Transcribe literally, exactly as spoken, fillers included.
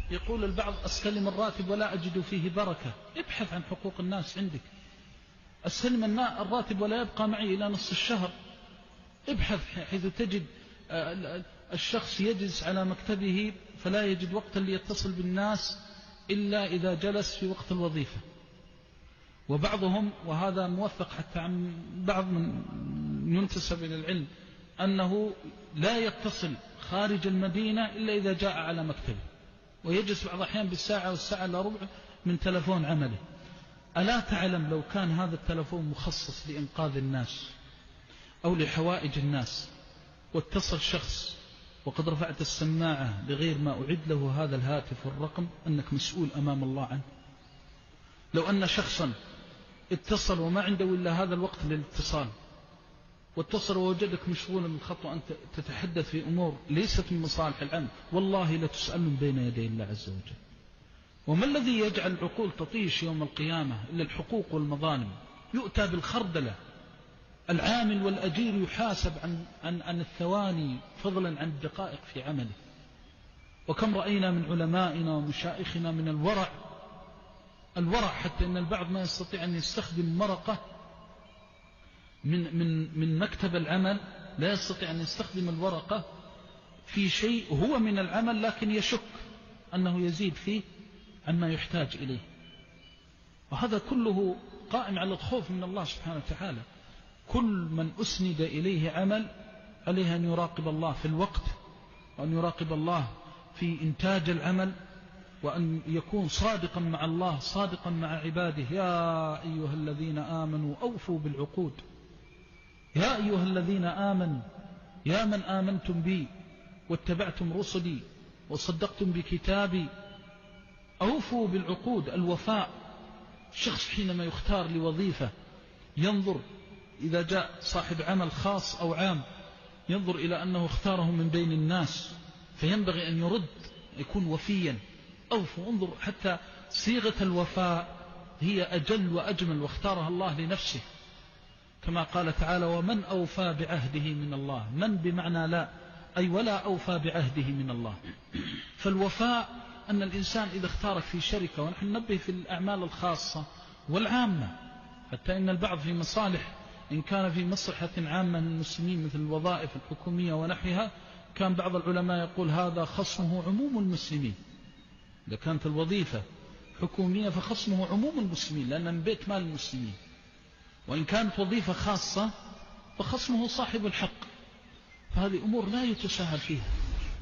يقول البعض أستلم الراتب ولا أجد فيه بركة. ابحث عن حقوق الناس عندك. أستلم الراتب ولا يبقى معي إلى نصف الشهر. ابحث حيث تجد الشخص يجلس على مكتبه فلا يجد وقتا ليتصل بالناس إلا إذا جلس في وقت الوظيفة. وبعضهم، وهذا موثق حتى عن بعض من ينتسب إلى العلم، أنه لا يتصل خارج المدينة إلا إذا جاء على مكتبه، ويجلس بعض الأحيان بالساعة والساعة إلا ربع من تلفون عمله. ألا تعلم لو كان هذا التلفون مخصص لإنقاذ الناس أو لحوائج الناس، واتصل شخص وقد رفعت السماعة بغير ما أعد له هذا الهاتف والرقم، أنك مسؤول أمام الله عنه. لو أن شخصا اتصل وما عنده إلا هذا الوقت للاتصال، واتصل ووجدك مشغولا بالخط وأنت تتحدث في أمور ليست من مصالح العام، والله لتسألون بين يدي الله عز وجل. وما الذي يجعل العقول تطيش يوم القيامة إلا الحقوق والمظالم؟ يؤتى بالخردلة، العامل والأجير يحاسب عن, عن, عن الثواني فضلا عن الدقائق في عمله. وكم رأينا من علمائنا ومشائخنا من الورع، الورع حتى إن البعض ما يستطيع أن يستخدم مرقة من, من, من مكتب العمل، لا يستطيع أن يستخدم الورقة في شيء هو من العمل، لكن يشك أنه يزيد فيه عما يحتاج إليه. وهذا كله قائم على الخوف من الله سبحانه وتعالى. كل من أسند إليه عمل عليه أن يراقب الله في الوقت، وأن يراقب الله في إنتاج العمل، وأن يكون صادقا مع الله صادقا مع عباده. يا أيها الذين آمنوا أوفوا بالعقود. يا أيها الذين آمنوا، يا من آمنتم بي واتبعتم رسلي وصدقتم بكتابي، أوفوا بالعقود. الوفاء، شخص حينما يختار لوظيفة ينظر إذا جاء صاحب عمل خاص أو عام، ينظر إلى أنه اختاره من بين الناس، فينبغي أن يرد، يكون وفيا. أوفوا، انظر حتى صيغة الوفاء هي أجل وأجمل، واختارها الله لنفسه، كما قال تعالى: ومن أوفى بعهده من الله. من بمعنى لا، أي ولا أوفى بعهده من الله. فالوفاء أن الإنسان إذا اختارك في شركة، ونحن ننبه في الأعمال الخاصة والعامة، حتى إن البعض في مصالح، إن كان في مصلحة عامة للمسلمين مثل الوظائف الحكومية ونحوها، كان بعض العلماء يقول هذا خصمه عموم المسلمين. إذا كانت الوظيفة حكومية فخصمه عموم المسلمين، لأنها من بيت مال المسلمين. وإن كانت وظيفة خاصة فخصمه صاحب الحق. فهذه أمور لا يتساهل فيها.